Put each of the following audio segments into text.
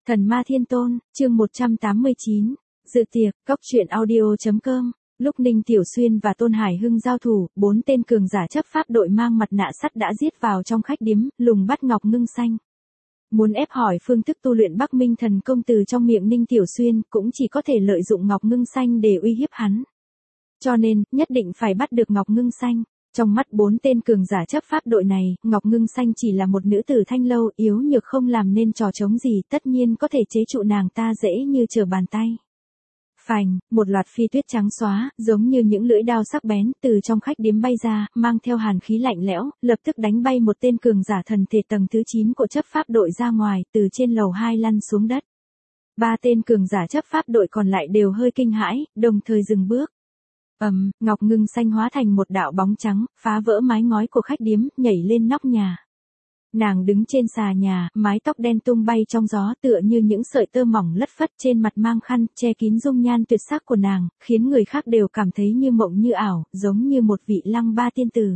Thần Ma Thiên Tôn, chương 189, dự tiệc, cóc truyện audio.com. Lúc Ninh Tiểu Xuyên và Tôn Hải Hưng giao thủ, 4 tên cường giả chấp pháp đội mang mặt nạ sắt đã giết vào trong khách điếm, lùng bắt Ngọc Ngưng Xanh. Muốn ép hỏi phương thức tu luyện Bắc Minh Thần Công từ trong miệng Ninh Tiểu Xuyên, cũng chỉ có thể lợi dụng Ngọc Ngưng Xanh để uy hiếp hắn. Cho nên, nhất định phải bắt được Ngọc Ngưng Xanh. Trong mắt 4 tên cường giả chấp pháp đội này, Ngọc Ngưng Xanh chỉ là một nữ tử thanh lâu yếu nhược không làm nên trò trống gì, tất nhiên có thể chế trụ nàng ta dễ như trở bàn tay. Phành, một loạt phi tuyết trắng xóa, giống như những lưỡi đao sắc bén, từ trong khách điếm bay ra, mang theo hàn khí lạnh lẽo, lập tức đánh bay một tên cường giả thần thể tầng thứ 9 của chấp pháp đội ra ngoài, từ trên lầu 2 lăn xuống đất. 3 tên cường giả chấp pháp đội còn lại đều hơi kinh hãi, đồng thời dừng bước. Ngọc Ngưng Xanh hóa thành một đạo bóng trắng, phá vỡ mái ngói của khách điếm, nhảy lên nóc nhà. Nàng đứng trên xà nhà, mái tóc đen tung bay trong gió tựa như những sợi tơ mỏng lất phất, trên mặt mang khăn, che kín dung nhan tuyệt sắc của nàng, khiến người khác đều cảm thấy như mộng như ảo, giống như một vị lăng ba tiên tử.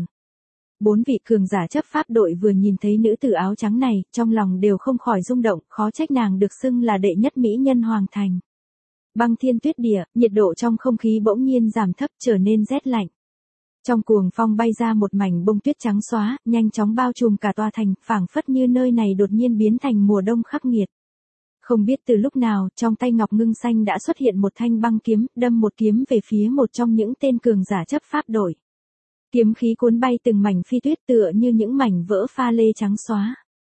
4 vị cường giả chấp pháp đội vừa nhìn thấy nữ tử áo trắng này, trong lòng đều không khỏi rung động, khó trách nàng được xưng là đệ nhất mỹ nhân hoàng thành. Băng thiên tuyết địa, nhiệt độ trong không khí bỗng nhiên giảm thấp, trở nên rét lạnh. Trong cuồng phong bay ra một mảnh bông tuyết trắng xóa, nhanh chóng bao trùm cả tòa thành, phảng phất như nơi này đột nhiên biến thành mùa đông khắc nghiệt. Không biết từ lúc nào, trong tay Ngọc Ngưng Xanh đã xuất hiện một thanh băng kiếm, đâm một kiếm về phía một trong những tên cường giả chấp pháp đội. Kiếm khí cuốn bay từng mảnh phi tuyết tựa như những mảnh vỡ pha lê trắng xóa.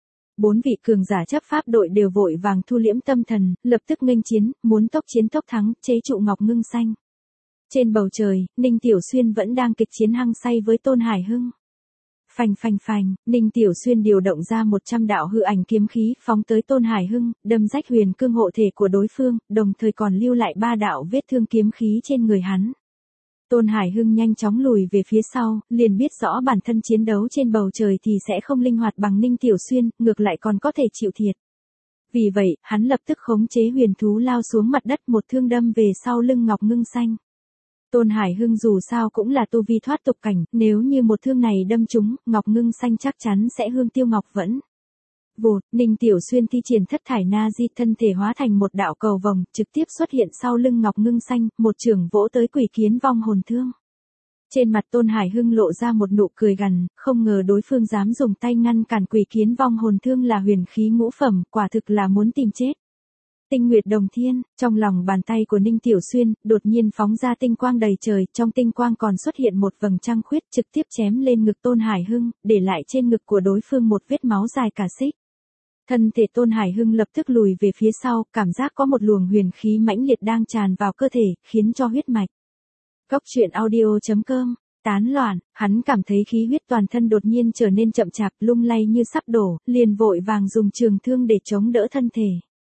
4 vị cường giả chấp pháp đội đều vội vàng thu liễm tâm thần, lập tức nghênh chiến, muốn tốc chiến tốc thắng, chế trụ Ngọc Ngưng Xanh. Trên bầu trời, Ninh Tiểu Xuyên vẫn đang kịch chiến hăng say với Tôn Hải Hưng. Phành phành phành, Ninh Tiểu Xuyên điều động ra 100 đạo hư ảnh kiếm khí, phóng tới Tôn Hải Hưng, đâm rách huyền cương hộ thể của đối phương, đồng thời còn lưu lại 3 đạo vết thương kiếm khí trên người hắn. Tôn Hải Hưng nhanh chóng lùi về phía sau, liền biết rõ bản thân chiến đấu trên bầu trời thì sẽ không linh hoạt bằng Ninh Tiểu Xuyên, ngược lại còn có thể chịu thiệt. Vì vậy, hắn lập tức khống chế huyền thú lao xuống mặt đất, một thương đâm về sau lưng Ngọc Ngưng Xanh. Tôn Hải Hưng dù sao cũng là tu vi thoát tục cảnh, nếu như một thương này đâm trúng, Ngọc Ngưng Xanh chắc chắn sẽ hương tiêu ngọc vẫn. Vụt, Ninh Tiểu Xuyên thi triển thất thải na di, thân thể hóa thành một đạo cầu vồng, trực tiếp xuất hiện sau lưng Ngọc Ngưng Xanh, một chưởng vỗ tới quỷ kiến vong hồn thương. Trên mặt Tôn Hải Hưng lộ ra một nụ cười gằn, không ngờ đối phương dám dùng tay ngăn cản quỷ kiến vong hồn thương là huyền khí ngũ phẩm, quả thực là muốn tìm chết. Tinh Nguyệt Đồng Thiên, trong lòng bàn tay của Ninh Tiểu Xuyên, đột nhiên phóng ra tinh quang đầy trời, trong tinh quang còn xuất hiện một vầng trăng khuyết, trực tiếp chém lên ngực Tôn Hải Hưng, để lại trên ngực của đối phương một vết máu dài cả xích. Thân thể Tôn Hải Hưng lập tức lùi về phía sau, cảm giác có một luồng huyền khí mãnh liệt đang tràn vào cơ thể, khiến cho huyết mạch. Cóc truyện audio.com, tán loạn, hắn cảm thấy khí huyết toàn thân đột nhiên trở nên chậm chạp, lung lay như sắp đổ, liền vội vàng dùng trường thương để chống đỡ thân thể.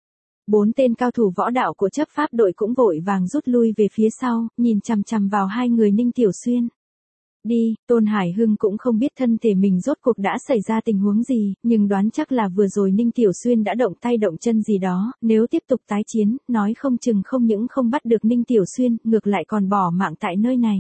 4 tên cao thủ võ đạo của chấp pháp đội cũng vội vàng rút lui về phía sau, nhìn chằm chằm vào hai người Ninh Tiểu Xuyên. Đi, Tôn Hải Hưng cũng không biết thân thể mình rốt cuộc đã xảy ra tình huống gì, nhưng đoán chắc là vừa rồi Ninh Tiểu Xuyên đã động tay động chân gì đó, nếu tiếp tục tái chiến, nói không chừng không những không bắt được Ninh Tiểu Xuyên, ngược lại còn bỏ mạng tại nơi này.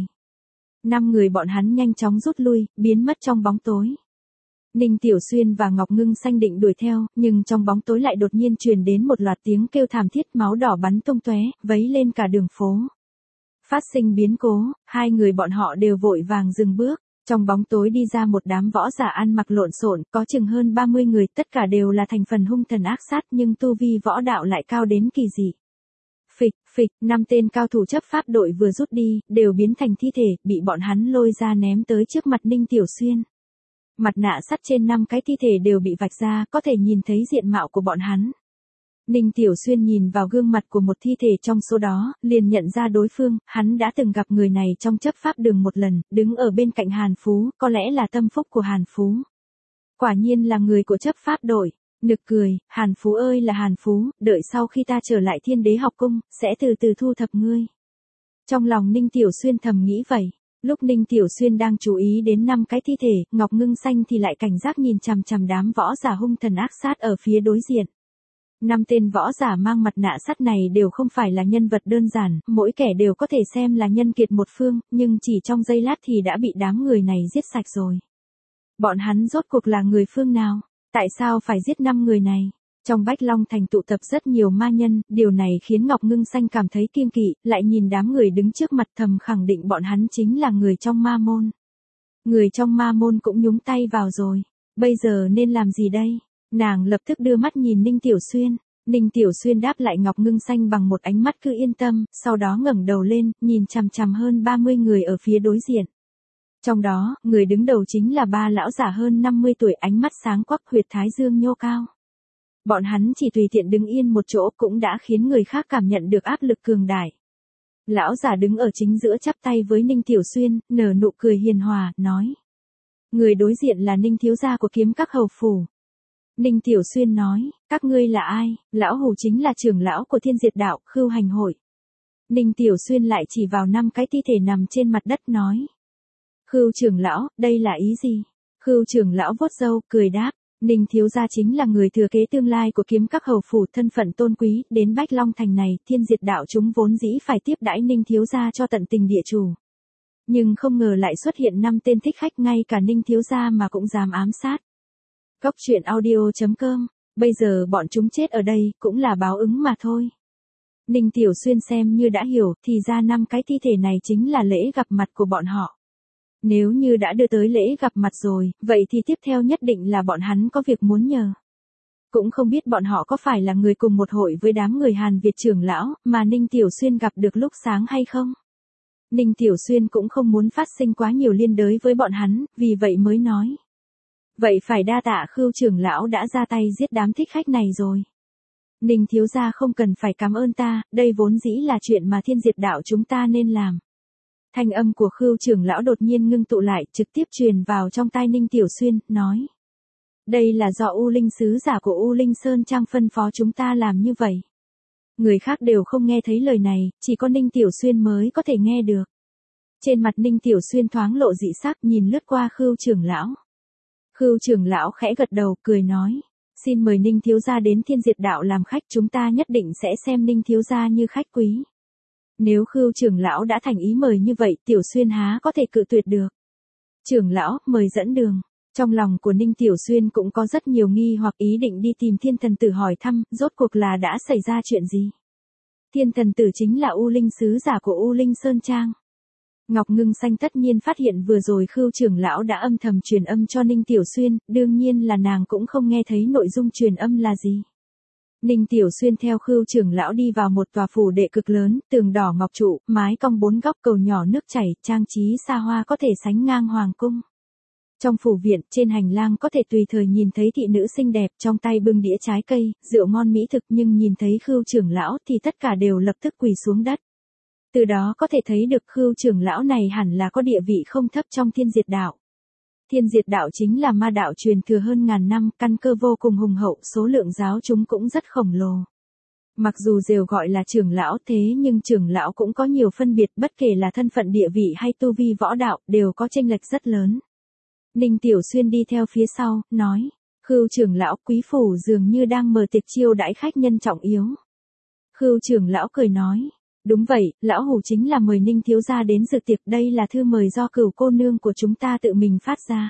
5 người bọn hắn nhanh chóng rút lui, biến mất trong bóng tối. Ninh Tiểu Xuyên và Ngọc Ngưng Xanh định đuổi theo, nhưng trong bóng tối lại đột nhiên truyền đến một loạt tiếng kêu thảm thiết, máu đỏ bắn tung tóe, vấy lên cả đường phố. Phát sinh biến cố, hai người bọn họ đều vội vàng dừng bước, trong bóng tối đi ra một đám võ giả ăn mặc lộn xộn, có chừng hơn 30 người, tất cả đều là thành phần hung thần ác sát nhưng tu vi võ đạo lại cao đến kỳ dị. Phịch, phịch, 5 tên cao thủ chấp pháp đội vừa rút đi, đều biến thành thi thể, bị bọn hắn lôi ra ném tới trước mặt Ninh Tiểu Xuyên. Mặt nạ sắt trên 5 cái thi thể đều bị vạch ra, có thể nhìn thấy diện mạo của bọn hắn. Ninh Tiểu Xuyên nhìn vào gương mặt của một thi thể trong số đó, liền nhận ra đối phương, hắn đã từng gặp người này trong chấp pháp đường một lần, đứng ở bên cạnh Hàn Phú, có lẽ là tâm phúc của Hàn Phú. Quả nhiên là người của chấp pháp đội. Nực cười, Hàn Phú ơi là Hàn Phú, đợi sau khi ta trở lại Thiên Đế học cung, sẽ từ từ thu thập ngươi. Trong lòng Ninh Tiểu Xuyên thầm nghĩ vậy. Lúc Ninh Tiểu Xuyên đang chú ý đến 5 cái thi thể, Ngọc Ngưng Xanh thì lại cảnh giác nhìn chằm chằm đám võ giả hung thần ác sát ở phía đối diện. 5 tên võ giả mang mặt nạ sắt này đều không phải là nhân vật đơn giản, mỗi kẻ đều có thể xem là nhân kiệt một phương, nhưng chỉ trong giây lát thì đã bị đám người này giết sạch rồi. Bọn hắn rốt cuộc là người phương nào? Tại sao phải giết 5 người này? Trong Bách Long Thành tụ tập rất nhiều ma nhân, điều này khiến Ngọc Ngưng Xanh cảm thấy kiêng kỵ, lại nhìn đám người đứng trước mặt thầm khẳng định bọn hắn chính là người trong ma môn. Người trong ma môn cũng nhúng tay vào rồi. Bây giờ nên làm gì đây? Nàng lập tức đưa mắt nhìn Ninh Tiểu Xuyên. Ninh Tiểu Xuyên đáp lại Ngọc Ngưng Xanh bằng một ánh mắt cứ yên tâm, sau đó ngẩng đầu lên, nhìn chằm chằm hơn 30 người ở phía đối diện. Trong đó, người đứng đầu chính là ba lão giả hơn 50 tuổi, ánh mắt sáng quắc, huyệt thái dương nhô cao. Bọn hắn chỉ tùy tiện đứng yên một chỗ cũng đã khiến người khác cảm nhận được áp lực cường đại. Lão giả đứng ở chính giữa chắp tay với Ninh Tiểu Xuyên, nở nụ cười hiền hòa, nói. Người đối diện là Ninh thiếu gia của Kiếm Các hầu phủ. Ninh Tiểu Xuyên nói, các ngươi là ai? Lão hủ chính là trưởng lão của Thiên Diệt Đạo, Khưu Hành hội. Ninh Tiểu Xuyên lại chỉ vào 5 cái thi thể nằm trên mặt đất nói. Khưu trưởng lão, đây là ý gì? Khưu trưởng lão vuốt râu, cười đáp. Ninh thiếu gia chính là người thừa kế tương lai của Kiếm Các hầu phủ, thân phận tôn quý, đến Bách Long Thành này, Thiên Diệt Đạo chúng vốn dĩ phải tiếp đãi Ninh thiếu gia cho tận tình địa chủ. Nhưng không ngờ lại xuất hiện 5 tên thích khách, ngay cả Ninh thiếu gia mà cũng dám ám sát. Cốc truyện audio.com, bây giờ bọn chúng chết ở đây, cũng là báo ứng mà thôi. Ninh Tiểu Xuyên xem như đã hiểu, thì ra 5 cái thi thể này chính là lễ gặp mặt của bọn họ. Nếu như đã đưa tới lễ gặp mặt rồi, vậy thì tiếp theo nhất định là bọn hắn có việc muốn nhờ. Cũng không biết bọn họ có phải là người cùng một hội với đám người Hàn Việt trưởng lão, mà Ninh Tiểu Xuyên gặp được lúc sáng hay không? Ninh Tiểu Xuyên cũng không muốn phát sinh quá nhiều liên đới với bọn hắn, vì vậy mới nói. Vậy phải đa tạ Khưu trưởng lão đã ra tay giết đám thích khách này rồi. Ninh thiếu gia không cần phải cảm ơn ta, đây vốn dĩ là chuyện mà Thiên Diệt Đạo chúng ta nên làm. Thanh âm của Khưu trưởng lão đột nhiên ngưng tụ lại, trực tiếp truyền vào trong tai Ninh Tiểu Xuyên, nói. Đây là do U Linh sứ giả của U Linh Sơn Trang phân phó chúng ta làm như vậy. Người khác đều không nghe thấy lời này, chỉ có Ninh Tiểu Xuyên mới có thể nghe được. Trên mặt Ninh Tiểu Xuyên thoáng lộ dị sắc, nhìn lướt qua Khưu trưởng lão. Khưu trưởng lão khẽ gật đầu, cười nói. Xin mời Ninh thiếu gia đến Thiên Diệt Đạo làm khách, chúng ta nhất định sẽ xem Ninh thiếu gia như khách quý. Nếu Khưu trưởng lão đã thành ý mời như vậy, Tiểu Xuyên há có thể cự tuyệt được. Trưởng lão, mời dẫn đường. Trong lòng của Ninh Tiểu Xuyên cũng có rất nhiều nghi hoặc, ý định đi tìm Thiên Thần Tử hỏi thăm, rốt cuộc là đã xảy ra chuyện gì. Thiên Thần Tử chính là U Linh sứ giả của U Linh Sơn Trang. Ngọc Ngưng Xanh tất nhiên phát hiện vừa rồi Khưu trưởng lão đã âm thầm truyền âm cho Ninh Tiểu Xuyên, đương nhiên là nàng cũng không nghe thấy nội dung truyền âm là gì. Ninh Tiểu Xuyên theo Khưu trưởng lão đi vào một tòa phủ đệ cực lớn, tường đỏ ngọc trụ, mái cong 4 góc, cầu nhỏ nước chảy, trang trí xa hoa có thể sánh ngang hoàng cung. Trong phủ viện, trên hành lang có thể tùy thời nhìn thấy thị nữ xinh đẹp, trong tay bưng đĩa trái cây, rượu ngon mỹ thực, nhưng nhìn thấy Khưu trưởng lão thì tất cả đều lập tức quỳ xuống đất. Từ đó có thể thấy được Khưu trưởng lão này hẳn là có địa vị không thấp trong Thiên Diệt Đạo. Thiên Diệt Đạo chính là ma đạo truyền thừa hơn ngàn năm, căn cơ vô cùng hùng hậu, số lượng giáo chúng cũng rất khổng lồ. Mặc dù đều gọi là trưởng lão thế nhưng trưởng lão cũng có nhiều phân biệt, bất kể là thân phận địa vị hay tu vi võ đạo, đều có chênh lệch rất lớn. Ninh Tiểu Xuyên đi theo phía sau, nói, Khưu trưởng lão, quý phủ dường như đang mở tiệc chiêu đãi khách nhân trọng yếu. Khưu trưởng lão cười nói, đúng vậy, lão hủ chính là mời Ninh thiếu gia đến dự tiệc, đây là thư mời do Cửu cô nương của chúng ta tự mình phát ra.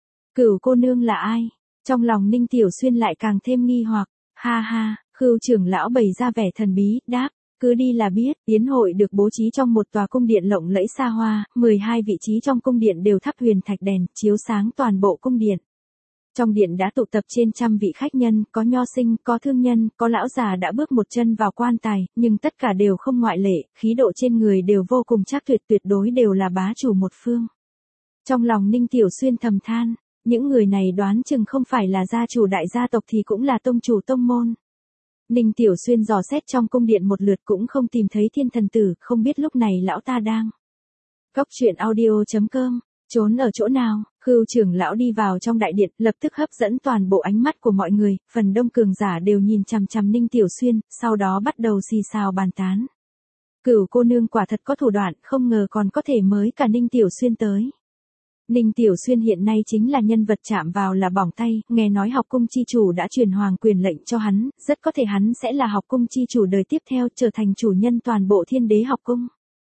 Cửu cô nương là ai? Trong lòng Ninh Tiểu Xuyên lại càng thêm nghi hoặc, ha ha, Khưu trưởng lão bày ra vẻ thần bí, đáp, cứ đi là biết. Yến hội được bố trí trong một tòa cung điện lộng lẫy xa hoa, 12 vị trí trong cung điện đều thắp huyền thạch đèn, chiếu sáng toàn bộ cung điện. Trong điện đã tụ tập trên trăm vị khách nhân, có nho sinh, có thương nhân, có lão già đã bước một chân vào quan tài, nhưng tất cả đều không ngoại lệ, khí độ trên người đều vô cùng chắc tuyệt, tuyệt đối đều là bá chủ một phương. Trong lòng Ninh Tiểu Xuyên thầm than, những người này đoán chừng không phải là gia chủ đại gia tộc thì cũng là tông chủ tông môn. Ninh Tiểu Xuyên dò xét trong cung điện một lượt cũng không tìm thấy Thiên Thần Tử, không biết lúc này lão ta đang. Cốc truyện audio.com, trốn ở chỗ nào? Khưu trưởng lão đi vào trong đại điện, lập tức hấp dẫn toàn bộ ánh mắt của mọi người, phần đông cường giả đều nhìn chằm chằm Ninh Tiểu Xuyên, sau đó bắt đầu xì xào bàn tán. Cửu cô nương quả thật có thủ đoạn, không ngờ còn có thể mới cả Ninh Tiểu Xuyên tới. Ninh Tiểu Xuyên hiện nay chính là nhân vật chạm vào là bỏng tay, nghe nói học cung chi chủ đã truyền hoàng quyền lệnh cho hắn, rất có thể hắn sẽ là học cung chi chủ đời tiếp theo, trở thành chủ nhân toàn bộ Thiên Đế học cung.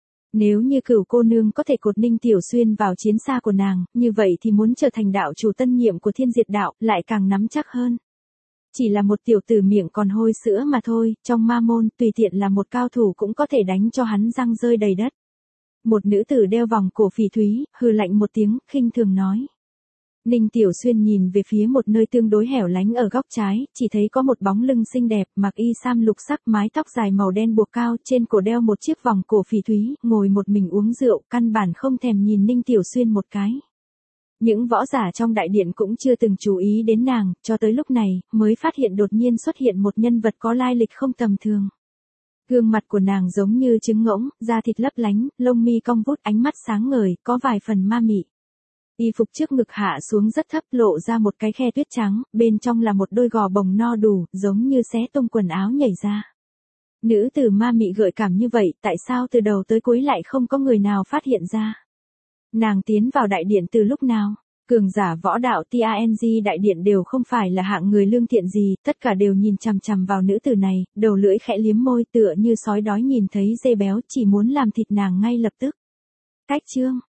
Nếu như Cửu cô nương có thể cột Ninh Tiểu Xuyên vào chiến xa của nàng, như vậy thì muốn trở thành đạo chủ tân nhiệm của Thiên Diệt Đạo, lại càng nắm chắc hơn. Chỉ là một tiểu tử miệng còn hôi sữa mà thôi, trong ma môn, tùy tiện là một cao thủ cũng có thể đánh cho hắn răng rơi đầy đất. Một nữ tử đeo vòng cổ phỉ thúy, hừ lạnh một tiếng, khinh thường nói. Ninh Tiểu Xuyên nhìn về phía một nơi tương đối hẻo lánh ở góc trái, chỉ thấy có một bóng lưng xinh đẹp, mặc y sam lục sắc, mái tóc dài màu đen buộc cao, trên cổ đeo một chiếc vòng cổ phỉ thúy, ngồi một mình uống rượu, căn bản không thèm nhìn Ninh Tiểu Xuyên một cái. Những võ giả trong đại điện cũng chưa từng chú ý đến nàng, cho tới lúc này, mới phát hiện đột nhiên xuất hiện một nhân vật có lai lịch không tầm thường. Gương mặt của nàng giống như trứng ngỗng, da thịt lấp lánh, lông mi cong vút, ánh mắt sáng ngời, có vài phần ma mị. Y phục trước ngực hạ xuống rất thấp, lộ ra một cái khe tuyết trắng, bên trong là một đôi gò bồng no đủ, giống như xé tung quần áo nhảy ra. Nữ tử ma mị gợi cảm như vậy, tại sao từ đầu tới cuối lại không có người nào phát hiện ra? Nàng tiến vào đại điện từ lúc nào? Cường giả võ đạo TANG đại điện đều không phải là hạng người lương thiện gì, tất cả đều nhìn chằm chằm vào nữ tử này, đầu lưỡi khẽ liếm môi tựa như sói đói nhìn thấy dê béo, chỉ muốn làm thịt nàng ngay lập tức. Cách chương